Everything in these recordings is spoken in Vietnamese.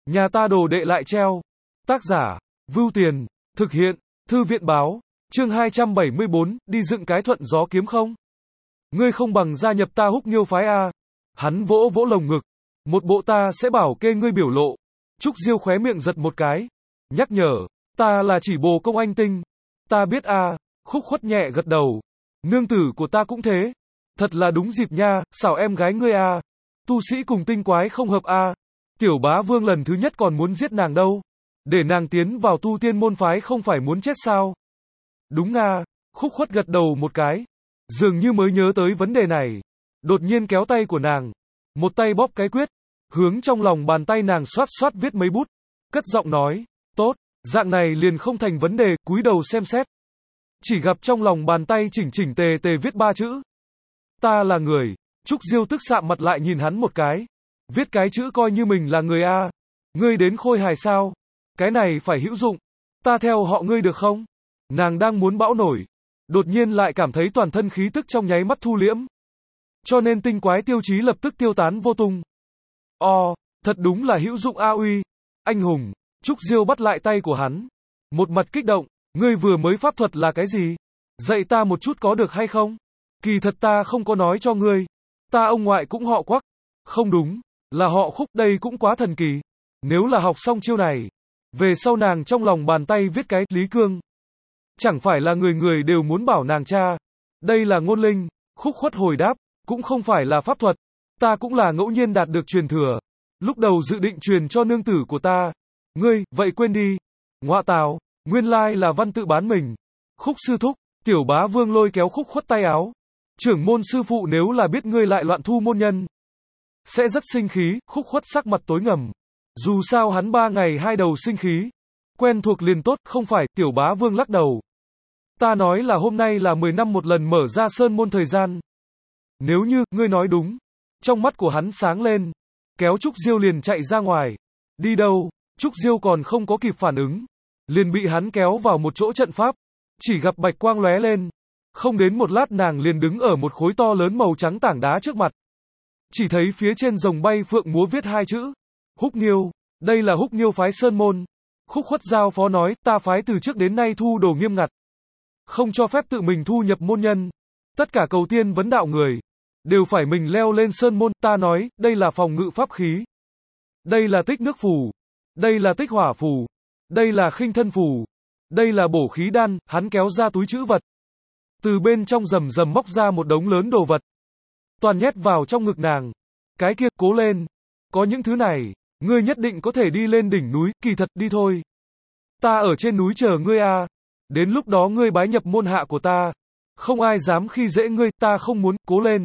Nhà ta đồ đệ lại treo. Tác giả, Vưu Tiền, thực hiện, Thư viện báo, chương 274, đi dựng cái thuận gió kiếm không? Ngươi không bằng gia nhập ta Húc Nghiêu phái a. Hắn vỗ vỗ lồng ngực. Một bộ ta sẽ bảo kê ngươi biểu lộ. Trúc Diêu khóe miệng giật một cái. Nhắc nhở, ta là chỉ bồ công anh tinh. Ta biết a. Khúc Khuất nhẹ gật đầu. Nương tử của ta cũng thế. Thật là đúng dịp nha, xảo em gái ngươi a. Tu sĩ cùng tinh quái không hợp a. Tiểu bá vương lần thứ nhất còn muốn giết nàng đâu. Để nàng tiến vào tu tiên môn phái không phải muốn chết sao? Đúng a. Khúc Khuất gật đầu một cái. Dường như mới nhớ tới vấn đề này. Đột nhiên kéo tay của nàng. Một tay bóp cái quyết. Hướng trong lòng bàn tay nàng xoát xoát viết mấy bút. Cất giọng nói. Tốt, dạng này liền không thành vấn đề, cúi đầu xem xét. Chỉ gặp trong lòng bàn tay chỉnh chỉnh tề tề viết 3 chữ. Ta là người. Trúc Diêu tức sạm mặt lại nhìn hắn một cái. Viết cái chữ coi như mình là người a. Ngươi đến Khôi Hài sao? Cái này phải hữu dụng. Ta theo họ ngươi được không? Nàng đang muốn bão nổi. Đột nhiên lại cảm thấy toàn thân khí tức trong nháy mắt thu liễm. Cho nên tinh quái tiêu chí lập tức tiêu tán vô tung. Thật đúng là hữu dụng a uy. Anh hùng. Trúc Diêu bắt lại tay của hắn. Một mặt kích động. Ngươi vừa mới pháp thuật là cái gì? Dạy ta một chút có được hay không? Kỳ thật ta không có nói cho ngươi. Ta ông ngoại cũng họ Quắc. Không đúng. Là họ Khúc, đây cũng quá thần kỳ. Nếu là học xong chiêu này. Về sau nàng trong lòng bàn tay viết cái Lý Cương. Chẳng phải là người người đều muốn bảo nàng cha. Đây là ngôn linh. Khúc Khuất hồi đáp. Cũng không phải là pháp thuật. Ta cũng là ngẫu nhiên đạt được truyền thừa. Lúc đầu dự định truyền cho nương tử của ta. Ngươi, vậy quên đi. Ngọa tào, nguyên lai là văn tự bán mình. Khúc sư thúc, tiểu bá vương lôi kéo Khúc Khuất tay áo. Trưởng môn sư phụ nếu là biết ngươi lại loạn thu môn nhân. Sẽ rất sinh khí, Khúc Khuất sắc mặt tối ngầm. Dù sao hắn 3 ngày 2 đầu sinh khí. Quen thuộc liền tốt, không phải, tiểu bá vương lắc đầu. Ta nói là hôm nay là 10 năm một lần mở ra sơn môn thời gian. Nếu như, ngươi nói đúng. Trong mắt của hắn sáng lên. Kéo Trúc Diêu liền chạy ra ngoài. Đi đâu? Trúc Diêu còn không có kịp phản ứng. Liền bị hắn kéo vào một chỗ trận pháp. Chỉ gặp bạch quang lóe lên. Không đến một lát nàng liền đứng ở một khối to lớn màu trắng tảng đá trước mặt. Chỉ thấy phía trên rồng bay phượng múa viết 2 chữ. Húc Nghiêu. Đây là Húc Nghiêu phái sơn môn. Khúc Khuất giao phó nói, ta phái từ trước đến nay thu đồ nghiêm ngặt. Không cho phép tự mình thu nhập môn nhân. Tất cả cầu tiên vấn đạo người. Đều phải mình leo lên sơn môn, ta nói, đây là phòng ngự pháp khí. Đây là tích nước phù. Đây là tích hỏa phù. Đây là khinh thân phù. Đây là bổ khí đan, hắn kéo ra túi trữ vật. Từ bên trong rầm rầm móc ra một đống lớn đồ vật. Toàn nhét vào trong ngực nàng. Cái kia, cố lên. Có những thứ này, ngươi nhất định có thể đi lên đỉnh núi, kỳ thật, đi thôi. Ta ở trên núi chờ ngươi a. Đến lúc đó ngươi bái nhập môn hạ của ta. Không ai dám khi dễ ngươi, ta không muốn, cố lên.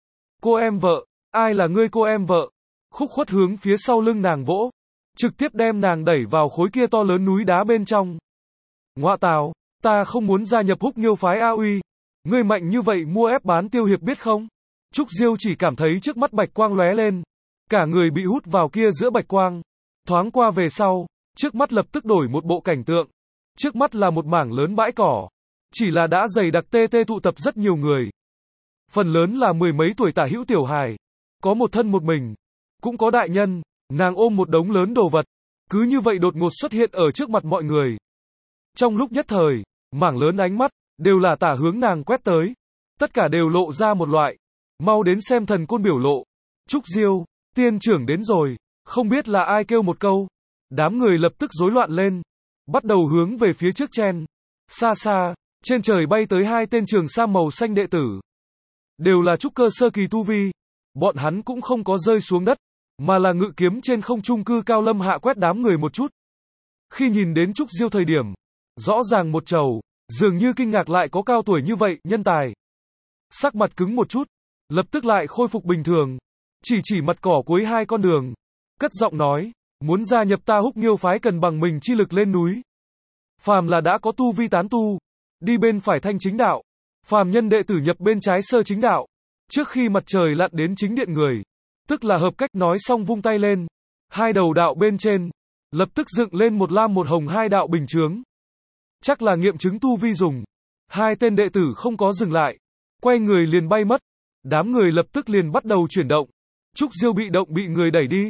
Cô em vợ, ai là ngươi cô em vợ? Khúc Khuất hướng phía sau lưng nàng vỗ. Trực tiếp đem nàng đẩy vào khối kia to lớn núi đá bên trong. Ngọa tào, ta không muốn gia nhập Húc Nghiêu phái a uy. Ngươi mạnh như vậy mua ép bán tiêu hiệp biết không? Trúc Diêu chỉ cảm thấy trước mắt bạch quang lóe lên. Cả người bị hút vào kia giữa bạch quang. Thoáng qua về sau, trước mắt lập tức đổi một bộ cảnh tượng. Trước mắt là một mảng lớn bãi cỏ. Chỉ là đã dày đặc tê tụ tập rất nhiều người. Phần lớn là 10 mấy tuổi tả hữu tiểu hài. Có một thân một mình. Cũng có đại nhân. Nàng ôm một đống lớn đồ vật. Cứ như vậy đột ngột xuất hiện ở trước mặt mọi người. Trong lúc nhất thời, mảng lớn ánh mắt, đều là tả hướng nàng quét tới. Tất cả đều lộ ra một loại. Mau đến xem thần côn biểu lộ. Trúc Diêu, tiên trưởng đến rồi. Không biết là ai kêu một câu. Đám người lập tức rối loạn lên. Bắt đầu hướng về phía trước chen. Xa xa, trên trời bay tới 2 tên trường sam màu xanh đệ tử. Đều là trúc cơ sơ kỳ tu vi. Bọn hắn cũng không có rơi xuống đất. Mà là ngự kiếm trên không trung cư cao lâm hạ quét đám người một chút. Khi nhìn đến Trúc Diêu thời điểm. Rõ ràng một trầu. Dường như kinh ngạc lại có cao tuổi như vậy, nhân tài. Sắc mặt cứng một chút. Lập tức lại khôi phục bình thường. Chỉ mặt cỏ cuối 2 con đường. Cất giọng nói. Muốn gia nhập ta Húc Nghiêu phái cần bằng mình chi lực lên núi. Phàm là đã có tu vi tán tu. Đi bên phải thanh chính đạo. Phàm nhân đệ tử nhập bên trái sơ chính đạo. Trước khi mặt trời lặn đến chính điện người. Tức là hợp cách nói xong vung tay lên. 2 đầu đạo bên trên. Lập tức dựng lên một lam một hồng 2 đạo bình chướng. Chắc là nghiệm chứng tu vi dùng. 2 tên đệ tử không có dừng lại. Quay người liền bay mất. Đám người lập tức liền bắt đầu chuyển động. Trúc Diêu bị động bị người đẩy đi.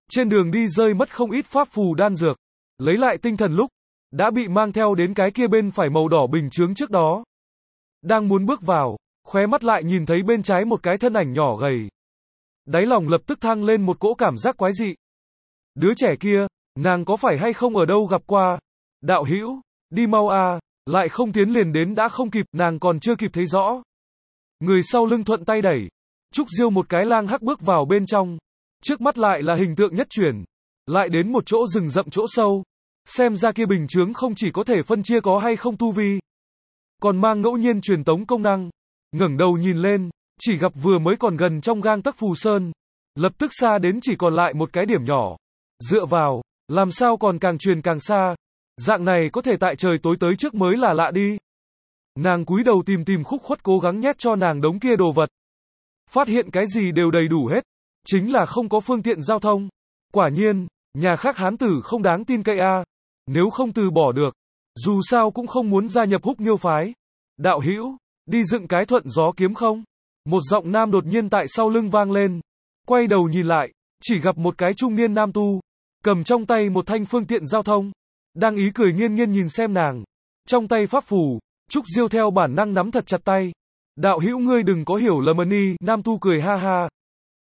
Trên đường đi rơi mất không ít pháp phù đan dược. Lấy lại tinh thần lúc đã bị mang theo đến cái kia bên phải màu đỏ bình chướng trước đó. Đang muốn bước vào, khóe mắt lại nhìn thấy bên trái một cái thân ảnh nhỏ gầy. Đáy lòng lập tức thăng lên một cỗ cảm giác quái dị. Đứa trẻ kia, nàng có phải hay không ở đâu gặp qua? Đạo hữu, đi mau a, lại không tiến liền đến đã không kịp, nàng còn chưa kịp thấy rõ. Người sau lưng thuận tay đẩy, Trúc Diêu một cái lang hắc bước vào bên trong. Trước mắt lại là hình tượng nhất chuyển, lại đến một chỗ rừng rậm chỗ sâu. Xem ra kia bình chướng không chỉ có thể phân chia có hay không tu vi, còn mang ngẫu nhiên truyền tống công năng. Ngẩng đầu nhìn lên, chỉ gặp vừa mới còn gần trong gang tấc phù sơn, lập tức xa đến chỉ còn lại một cái điểm nhỏ. Dựa vào, làm sao còn càng truyền càng xa, dạng này có thể tại trời tối tới trước mới là lạ đi. Nàng cúi đầu tìm tìm khúc khuất cố gắng nhét cho nàng đống kia đồ vật. Phát hiện cái gì đều đầy đủ hết, chính là không có phương tiện giao thông. Quả nhiên, nhà khác hán tử không đáng tin cậy a. Nếu không từ bỏ được, dù sao cũng không muốn gia nhập Húc Nghiêu phái. Đạo hữu, đi dựng cái thuận gió kiếm không? Một giọng nam đột nhiên tại sau lưng vang lên. Quay đầu nhìn lại, chỉ gặp một cái trung niên nam tu, cầm trong tay một thanh phương tiện giao thông, đang ý cười nghiêng nghiêng nhìn xem nàng. Trong tay pháp phù, Trúc Diêu theo bản năng nắm thật chặt tay. Đạo hữu ngươi đừng có hiểu lầm đi, nam tu cười ha ha.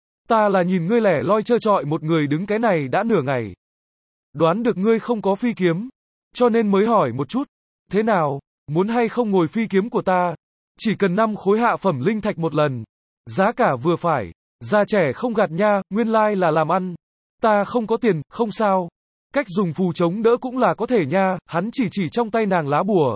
Ta là nhìn ngươi lẻ loi trơ trọi một người đứng cái này đã nửa ngày. Đoán được ngươi không có phi kiếm, cho nên mới hỏi một chút. Thế nào, muốn hay không ngồi phi kiếm của ta? Chỉ cần 5 khối hạ phẩm linh thạch một lần. Giá cả vừa phải, già trẻ không gạt nha, nguyên lai là làm ăn. Ta không có tiền, không sao. Cách dùng phù chống đỡ cũng là có thể nha, hắn chỉ trong tay nàng lá bùa.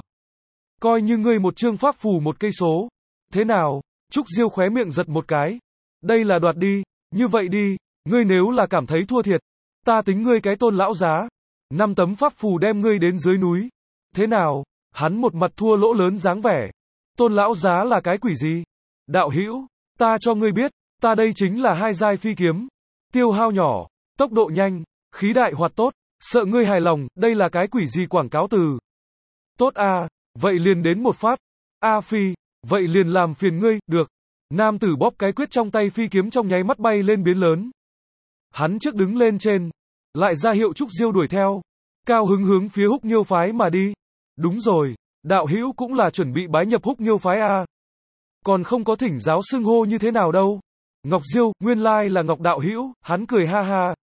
Coi như ngươi một chương pháp phù một cây số. Thế nào? Trúc Diêu khóe miệng giật một cái. Đây là đoạt đi, như vậy đi, ngươi nếu là cảm thấy thua thiệt, ta tính ngươi cái Tôn lão giá. 5 tấm pháp phù đem ngươi đến dưới núi. Thế nào? Hắn một mặt thua lỗ lớn dáng vẻ. Tôn lão giá là cái quỷ gì? Đạo hữu, ta cho ngươi biết, ta đây chính là 2 giai phi kiếm. Tiêu hao nhỏ, tốc độ nhanh, khí đại hoạt tốt, sợ ngươi hài lòng, đây là cái quỷ gì quảng cáo từ. Tốt a, vậy liền đến một phát. A phi, vậy liền làm phiền ngươi, được. Nam tử bóp cái quyết trong tay phi kiếm trong nháy mắt bay lên biến lớn. Hắn trước đứng lên trên, lại ra hiệu Trúc Diêu đuổi theo. Cao hứng hướng phía Húc Nghiêu phái mà đi. Đúng rồi, đạo hữu cũng là chuẩn bị bái nhập Húc Nghiêu phái a. Còn không có thỉnh giáo xưng hô như thế nào đâu. Ngọc Diêu, nguyên lai là Ngọc đạo hữu, hắn cười ha ha.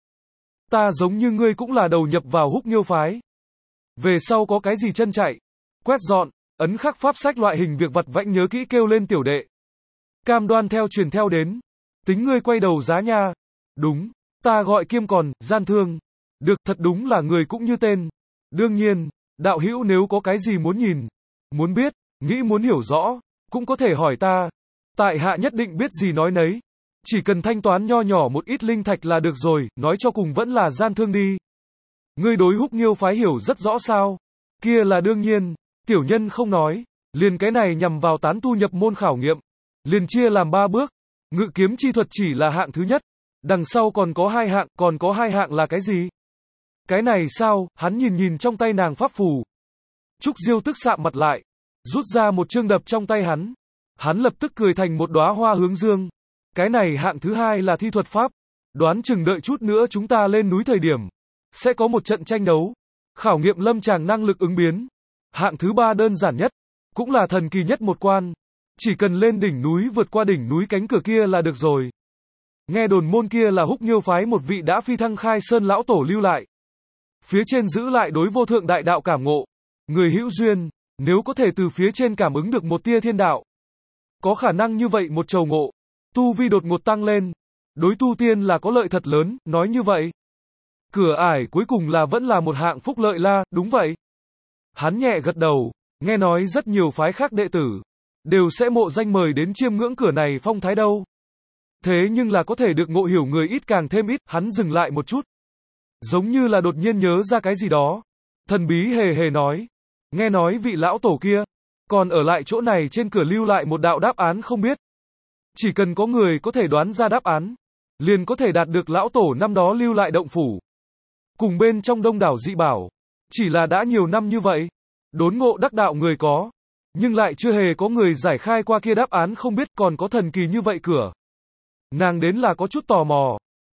Ta giống như ngươi cũng là đầu nhập vào Húc Nghiêu phái. Về sau có cái gì chân chạy, quét dọn, ấn khắc pháp sách loại hình việc vặt vãnh nhớ kỹ kêu lên tiểu đệ. Cam đoan theo truyền theo đến. Tính ngươi quay đầu giá nha. Đúng, ta gọi Kiêm còn, gian thương. Được, thật đúng là người cũng như tên. Đương nhiên, đạo hữu nếu có cái gì muốn nhìn, muốn biết, nghĩ muốn hiểu rõ, cũng có thể hỏi ta. Tại hạ nhất định biết gì nói nấy. Chỉ cần thanh toán nho nhỏ một ít linh thạch là được rồi, nói cho cùng vẫn là gian thương đi. Ngươi đối Húc Nghiêu phái hiểu rất rõ sao? Kia là đương nhiên, tiểu nhân không nói, liền cái này nhằm vào tán tu nhập môn khảo nghiệm, liền chia làm 3 bước. Ngự kiếm chi thuật chỉ là hạng thứ nhất, đằng sau còn có 2 hạng, còn có 2 hạng là cái gì? Cái này sao? Hắn nhìn trong tay nàng pháp phù. Trúc Diêu tức sạm mặt lại, rút ra một chương đập trong tay hắn. Hắn lập tức cười thành một đóa hoa hướng dương. Cái này hạng thứ 2 là thi thuật pháp. Đoán chừng đợi chút nữa chúng ta lên núi thời điểm, sẽ có một trận tranh đấu, khảo nghiệm lâm tràng năng lực ứng biến. Hạng thứ 3 đơn giản nhất, cũng là thần kỳ nhất một quan. Chỉ cần lên đỉnh núi vượt qua đỉnh núi cánh cửa kia là được rồi. Nghe đồn môn kia là Húc Nghiêu phái một vị đã phi thăng khai sơn lão tổ lưu lại. Phía trên giữ lại đối vô thượng đại đạo cảm ngộ. Người hữu duyên, nếu có thể từ phía trên cảm ứng được một tia thiên đạo, có khả năng như vậy một trầu ngộ, tu vi đột ngột tăng lên. Đối tu tiên là có lợi thật lớn, nói như vậy. Cửa ải cuối cùng là vẫn là một hạng phúc lợi la, đúng vậy. Hắn nhẹ gật đầu, nghe nói rất nhiều phái khác đệ tử đều sẽ mộ danh mời đến chiêm ngưỡng cửa này phong thái đâu. Thế nhưng là có thể được ngộ hiểu người ít càng thêm ít, hắn dừng lại một chút. Giống như là đột nhiên nhớ ra cái gì đó. Thần bí hề hề nói, nghe nói vị lão tổ kia còn ở lại chỗ này trên cửa lưu lại một đạo đáp án không biết. Chỉ cần có người có thể đoán ra đáp án, liền có thể đạt được lão tổ năm đó lưu lại động phủ. Cùng bên trong đông đảo dị bảo, chỉ là đã nhiều năm như vậy, đốn ngộ đắc đạo người có, nhưng lại chưa hề có người giải khai qua kia đáp án không biết còn có thần kỳ như vậy cửa. Nàng đến là có chút tò mò.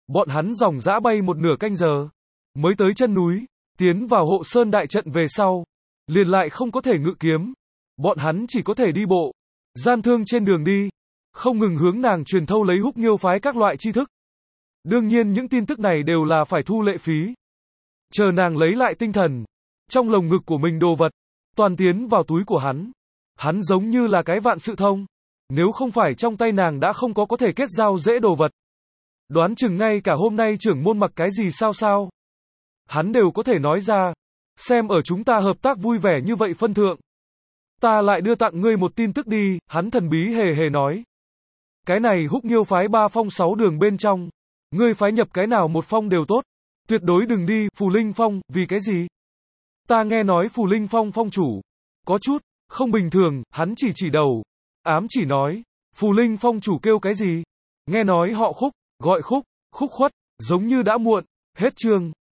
Bọn hắn dòng dã bay một nửa canh giờ, mới tới chân núi, tiến vào hộ sơn đại trận về sau, liền lại không có thể ngự kiếm. Bọn hắn chỉ có thể đi bộ, gian thương trên đường đi, không ngừng hướng nàng truyền thâu lấy Húc Nghiêu phái các loại tri thức. Đương nhiên những tin tức này đều là phải thu lệ phí. Chờ nàng lấy lại tinh thần, trong lồng ngực của mình đồ vật, toàn tiến vào túi của hắn. Hắn giống như là cái vạn sự thông. Nếu không phải trong tay nàng đã không có thể kết giao dễ đồ vật. Đoán chừng ngay cả hôm nay trưởng môn mặc cái gì sao. Hắn đều có thể nói ra. Xem ở chúng ta hợp tác vui vẻ như vậy phân thượng. Ta lại đưa tặng ngươi một tin tức đi, hắn thần bí hề hề nói. Cái này Húc Nghiêu phái 3 phong 6 đường bên trong. Ngươi phái nhập cái nào một phong đều tốt. Tuyệt đối đừng đi, Phù Linh Phong, vì cái gì? Ta nghe nói Phù Linh Phong phong chủ. Có chút, không bình thường, hắn chỉ đầu. Ám chỉ nói, Phù Linh Phong chủ kêu cái gì? Nghe nói họ Khúc, gọi Khúc, Khúc Khuất, giống như đã muộn, hết chương.